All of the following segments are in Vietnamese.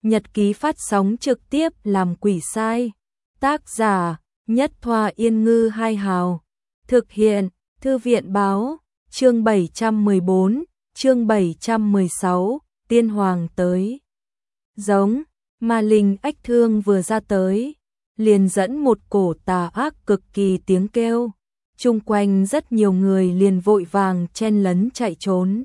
nhật ký phát sóng trực tiếp làm quỷ sai. Tác giả, Nhất Thoa Yên Ngư Hai Hào. Thực hiện, Thư viện báo, chương 714, chương 716, Tiên Hoàng tới. Giống, ma linh ách thương vừa ra tới, liền dẫn một cổ tà ác cực kỳ tiếng kêu. Chung quanh rất nhiều người liền vội vàng chen lấn chạy trốn.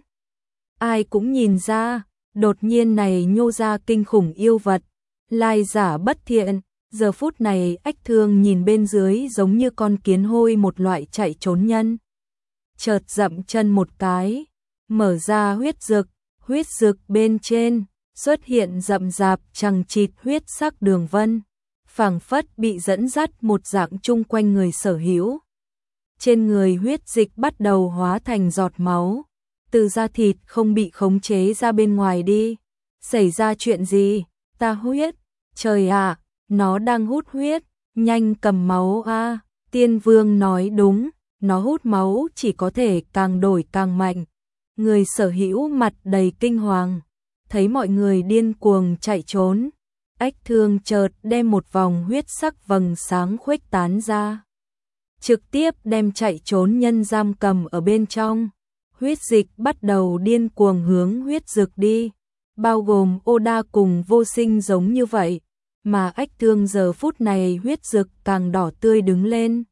Ai cũng nhìn ra, đột nhiên này nhô ra kinh khủng yêu vật, lai giả bất thiện. Giờ phút này ách thương nhìn bên dưới giống như con kiến hôi một loại chạy trốn nhân. Chợt dậm chân một cái, mở ra huyết dực bên trên, xuất hiện rậm rạp chằng chịt huyết sắc đường vân, phảng phất bị dẫn dắt một dạng chung quanh người sở hữu. Trên người huyết dịch bắt đầu hóa thành giọt máu, từ da thịt không bị khống chế ra bên ngoài đi. Xảy ra chuyện gì? Ta huyết, trời ạ! Nó đang hút huyết, nhanh cầm máu a. Tiên Vương nói đúng, nó hút máu chỉ có thể càng đổi càng mạnh. Người sở hữu mặt đầy kinh hoàng, thấy mọi người điên cuồng chạy trốn. Ách thương chợt đem một vòng huyết sắc vầng sáng khuếch tán ra, trực tiếp đem chạy trốn nhân giam cầm ở bên trong. Huyết dịch bắt đầu điên cuồng hướng huyết dực đi, bao gồm Oda cùng Vô Sinh giống như vậy. Mà ách thương giờ phút này huyết dực càng đỏ tươi đứng lên,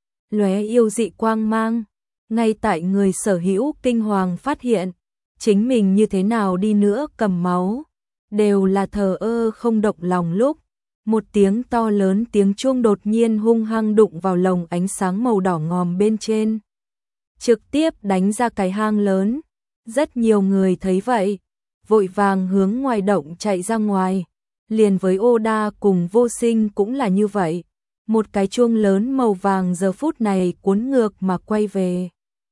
lóe yêu dị quang mang. Ngay tại người sở hữu kinh hoàng phát hiện, chính mình như thế nào đi nữa cầm máu, đều là thờ ơ không động lòng lúc. Một tiếng to lớn tiếng chuông đột nhiên hung hăng đụng vào lồng ánh sáng màu đỏ ngòm bên trên, trực tiếp đánh ra cái hang lớn. Rất nhiều người thấy vậy, vội vàng hướng ngoài động chạy ra ngoài. Liền với Oda cùng Vô Sinh cũng là như vậy. Một cái chuông lớn màu vàng giờ phút này cuốn ngược mà quay về,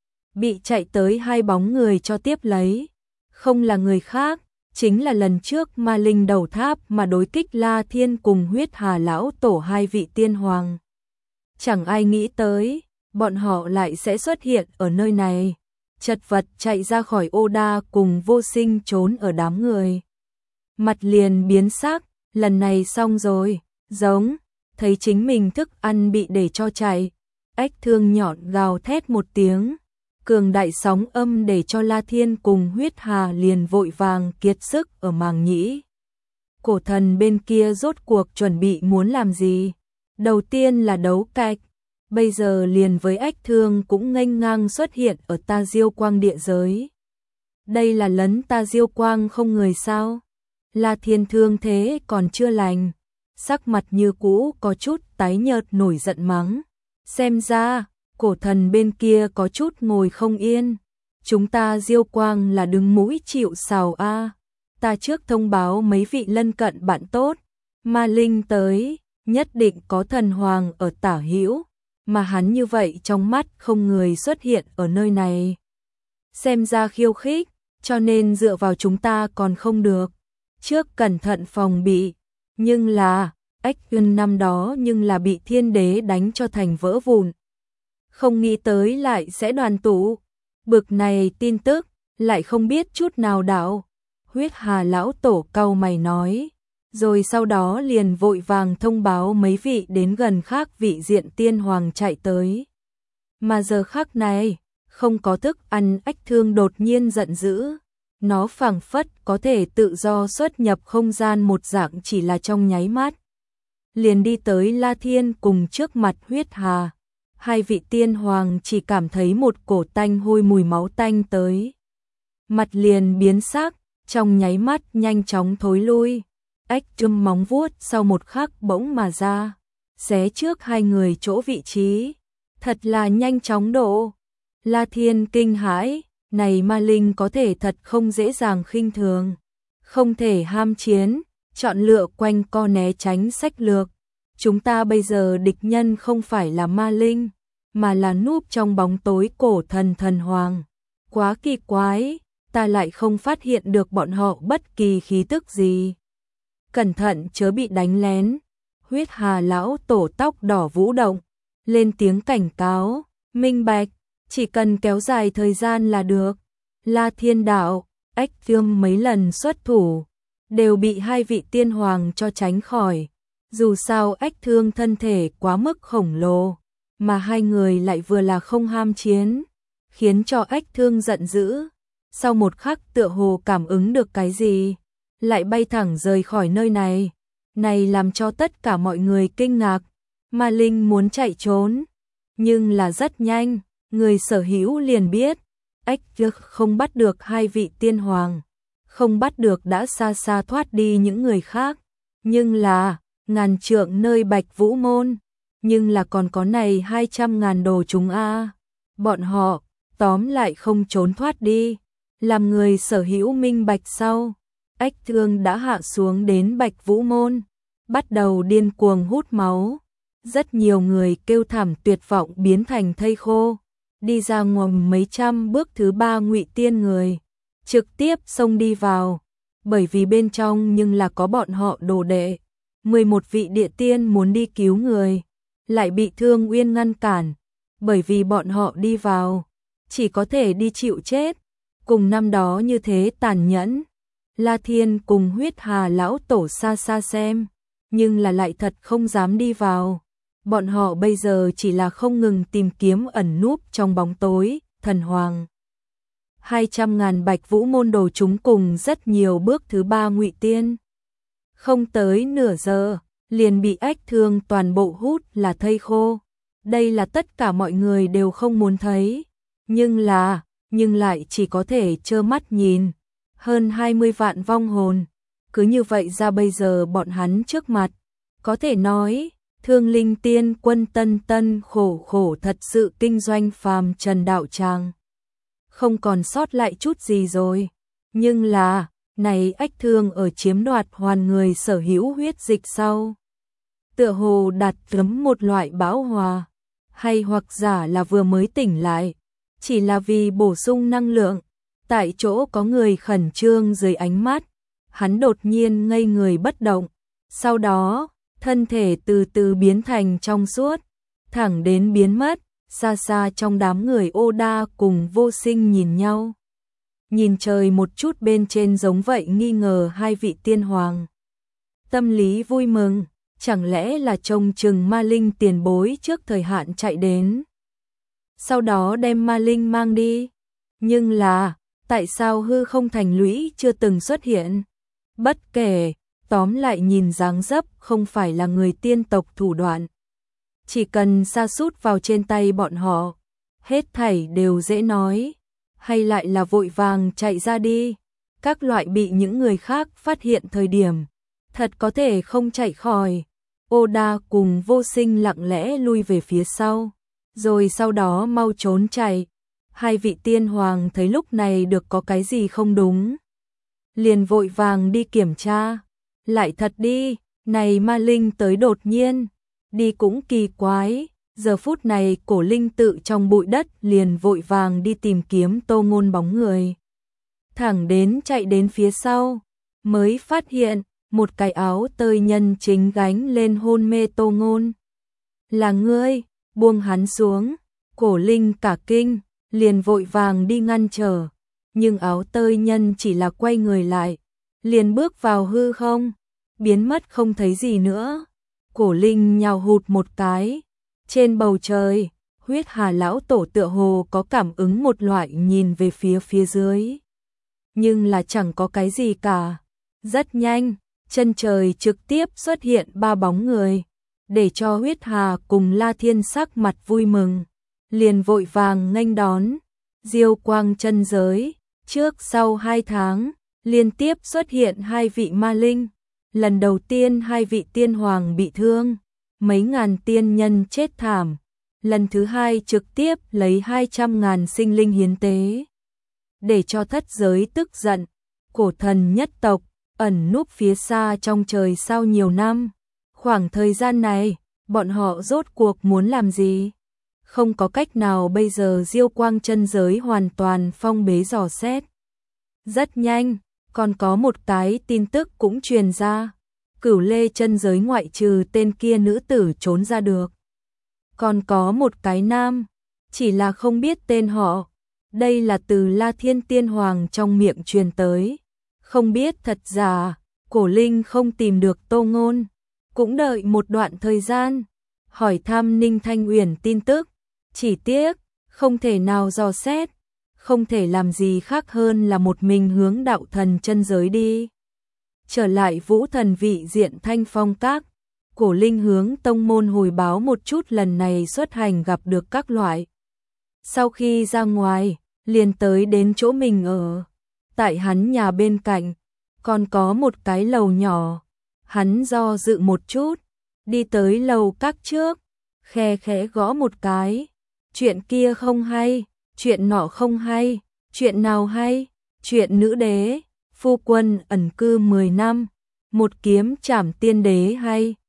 bị chạy tới hai bóng người cho tiếp lấy. Không là người khác, chính là lần trước ma linh đầu tháp mà đối kích La Thiên cùng Huyết Hà lão tổ hai vị tiên hoàng. Chẳng ai nghĩ tới, bọn họ lại sẽ xuất hiện ở nơi này. Chật vật chạy ra khỏi Oda cùng Vô Sinh trốn ở đám người. Mặt liền biến sắc, lần này xong rồi, giống, thấy chính mình thức ăn bị để cho chạy. Ách thương nhọn gào thét một tiếng, cường đại sóng âm để cho La Thiên cùng Huyết Hà liền vội vàng kiệt sức ở màng nhĩ. Cổ thần bên kia rốt cuộc chuẩn bị muốn làm gì? Đầu tiên là đấu cạch, bây giờ liền với ách thương cũng nghênh ngang xuất hiện ở Ta Diêu Quang địa giới. Đây là lấn Ta Diêu Quang không người sao? La Thiên thương thế còn chưa lành, sắc mặt như cũ có chút tái nhợt nổi giận mắng. Xem ra, cổ thần bên kia có chút ngồi không yên. Chúng ta Diêu Quang là đứng mũi chịu sào a. Ta trước thông báo mấy vị lân cận bạn tốt, ma linh tới, nhất định có thần hoàng ở tả hữu, mà hắn như vậy trong mắt không người xuất hiện ở nơi này. Xem ra khiêu khích, cho nên dựa vào chúng ta còn không được. Trước cẩn thận phòng bị, nhưng là, ách Uyên năm đó nhưng là bị thiên đế đánh cho thành vỡ vụn. Không nghĩ tới lại sẽ đoàn tụ, bực này tin tức, lại không biết chút nào đạo. Huyết Hà lão tổ cau mày nói, rồi sau đó liền vội vàng thông báo mấy vị đến gần khác vị diện tiên hoàng chạy tới. Mà giờ khắc này, không có thức ăn ách thương đột nhiên giận dữ. Nó phảng phất có thể tự do xuất nhập không gian một dạng chỉ là trong nháy mắt. Liền đi tới La Thiên cùng trước mặt Huyết Hà. Hai vị tiên hoàng chỉ cảm thấy một cổ tanh hôi mùi máu tanh tới. Mặt liền biến sắc, trong nháy mắt nhanh chóng thối lui. Ách châm móng vuốt sau một khắc bỗng mà ra, xé trước hai người chỗ vị trí. Thật là nhanh chóng độ. La Thiên kinh hãi. Này ma linh có thể thật không dễ dàng khinh thường, không thể ham chiến, chọn lựa quanh co né tránh sách lược. Chúng ta bây giờ địch nhân không phải là ma linh, mà là núp trong bóng tối cổ thần hoàng. Quá kỳ quái, ta lại không phát hiện được bọn họ bất kỳ khí tức gì. Cẩn thận chớ bị đánh lén. Huyết Hà lão tổ tóc đỏ vũ động, lên tiếng cảnh cáo, minh bạch. Chỉ cần kéo dài thời gian là được. La Thiên đạo, ách thương mấy lần xuất thủ, đều bị hai vị tiên hoàng cho tránh khỏi. Dù sao Ách Thương thân thể quá mức khổng lồ, mà hai người lại vừa là không ham chiến, khiến cho Ách Thương giận dữ. Sau một khắc tựa hồ cảm ứng được cái gì, lại bay thẳng rời khỏi nơi này. Này làm cho tất cả mọi người kinh ngạc. Ma Linh muốn chạy trốn, nhưng là rất nhanh, người sở hữu liền biết, Ách Thương không bắt được hai vị tiên hoàng, không bắt được đã xa xa thoát đi những người khác, nhưng là ngàn trượng nơi Bạch Vũ Môn, nhưng là còn có này 200.000 đồ chúng a. Bọn họ tóm lại không trốn thoát đi, làm người sở hữu minh bạch sau, Ách Thương đã hạ xuống đến Bạch Vũ Môn, bắt đầu điên cuồng hút máu. Rất nhiều người kêu thảm tuyệt vọng biến thành thây khô, đi ra ngoài mấy trăm bước thứ ba Ngụy Tiên người, trực tiếp xông đi vào, bởi vì bên trong nhưng là có bọn họ đồ đệ. 11 vị địa tiên muốn đi cứu người, lại bị Thương Uyên ngăn cản, bởi vì bọn họ đi vào, chỉ có thể đi chịu chết, cùng năm đó như thế tàn nhẫn. La Thiên cùng Huyết Hà lão tổ xa xa xem, nhưng là lại thật không dám đi vào. Bọn họ bây giờ chỉ là không ngừng tìm kiếm ẩn núp trong bóng tối, thần hoàng. 200.000 Bạch Vũ Môn đồ chúng cùng rất nhiều bước thứ ba Ngụy Tiên. Không tới nửa giờ, liền bị Ách Thương toàn bộ hút là thây khô. Đây là tất cả mọi người đều không muốn thấy, nhưng lại chỉ có thể trơ mắt nhìn. Hơn 20 vạn vong hồn, cứ như vậy ra bây giờ bọn hắn trước mặt, có thể nói, Thương Linh Tiên Quân tân tân khổ khổ thật sự kinh doanh phàm trần đạo tràng. Không còn sót lại chút gì rồi, nhưng là, này Ách Thương ở chiếm đoạt hoàn người sở hữu huyết dịch sau. Tựa hồ đạt lắm một loại bão hòa, hay hoặc giả là vừa mới tỉnh lại, chỉ là vì bổ sung năng lượng. Tại chỗ có người khẩn trương dưới ánh mắt, hắn đột nhiên ngây người bất động, sau đó, thân thể từ từ biến thành trong suốt, thẳng đến biến mất, xa xa trong đám người Ô Đa cùng Vô Sinh nhìn nhau. Nhìn trời một chút bên trên giống vậy nghi ngờ hai vị tiên hoàng. Tâm lý vui mừng, chẳng lẽ là trông chừng Ma Linh tiền bối trước thời hạn chạy đến. Sau đó đem Ma Linh mang đi, nhưng là tại sao hư không thành lũy chưa từng xuất hiện? Bất kể, tóm lại nhìn dáng dấp không phải là người tiên tộc thủ đoạn. Chỉ cần sa sút vào trên tay bọn họ, hết thảy đều dễ nói, hay lại là vội vàng chạy ra đi. Các loại bị những người khác phát hiện thời điểm, thật có thể không chạy khỏi. Ô Đa cùng Vô Sinh lặng lẽ lui về phía sau, rồi sau đó mau trốn chạy. Hai vị tiên hoàng thấy lúc này được có cái gì không đúng, liền vội vàng đi kiểm tra. Lại thật đi, này Ma Linh tới đột nhiên, đi cũng kỳ quái. Giờ phút này Cổ Linh tự trong bụi đất liền vội vàng đi tìm kiếm Tô Ngôn bóng người. Thẳng đến chạy đến phía sau, mới phát hiện một cái áo tơi nhân chính gánh lên hôn mê Tô Ngôn. Là ngươi, buông hắn xuống. Cổ Linh cả kinh, liền vội vàng đi ngăn trở, nhưng áo tơi nhân chỉ là quay người lại, liền bước vào hư không, biến mất không thấy gì nữa. Cổ Linh nhào hụt một cái, trên bầu trời, Huyết Hà lão tổ tựa hồ có cảm ứng một loại nhìn về phía dưới, nhưng là chẳng có cái gì cả. Rất nhanh, chân trời trực tiếp xuất hiện ba bóng người, để cho Huyết Hà cùng La Thiên sắc mặt vui mừng, liền vội vàng nghênh đón. Diêu Quang chân giới, trước sau 2 tháng, liên tiếp xuất hiện hai vị ma linh. Lần đầu tiên hai vị tiên hoàng bị thương, mấy ngàn tiên nhân chết thảm. Lần thứ hai trực tiếp lấy 200.000 sinh linh hiến tế, để cho thất giới tức giận. Cổ thần nhất tộc ẩn núp phía xa trong trời sau nhiều năm. Khoảng thời gian này, bọn họ rốt cuộc muốn làm gì? Không có cách nào, bây giờ Diêu Quang chân giới hoàn toàn phong bế dò xét. Rất nhanh, còn có một cái tin tức cũng truyền ra. Cửu Lê chân giới ngoại trừ tên kia nữ tử trốn ra được, còn có một cái nam, chỉ là không biết tên họ. Đây là từ La Thiên Tiên Hoàng trong miệng truyền tới, không biết thật giả. Cổ Linh không tìm được Tô Ngôn, cũng đợi một đoạn thời gian, hỏi thăm Ninh Thanh Uyển tin tức, chỉ tiếc không thể nào dò xét, không thể làm gì khác hơn là một mình hướng đạo thần chân giới đi. Trở lại Vũ Thần vị diện Thanh Phong Các, Cổ Linh hướng tông môn hồi báo một chút lần này xuất hành gặp được các loại. Sau khi ra ngoài, liền tới đến chỗ mình ở. Tại hắn nhà bên cạnh, còn có một cái lầu nhỏ. Hắn do dự một chút, đi tới lầu các trước, khe khẽ gõ một cái. Chuyện kia không hay, chuyện nọ không hay, chuyện nào hay, chuyện nữ đế, phu quân ẩn cư 10 năm, một kiếm trảm tiên đế hay.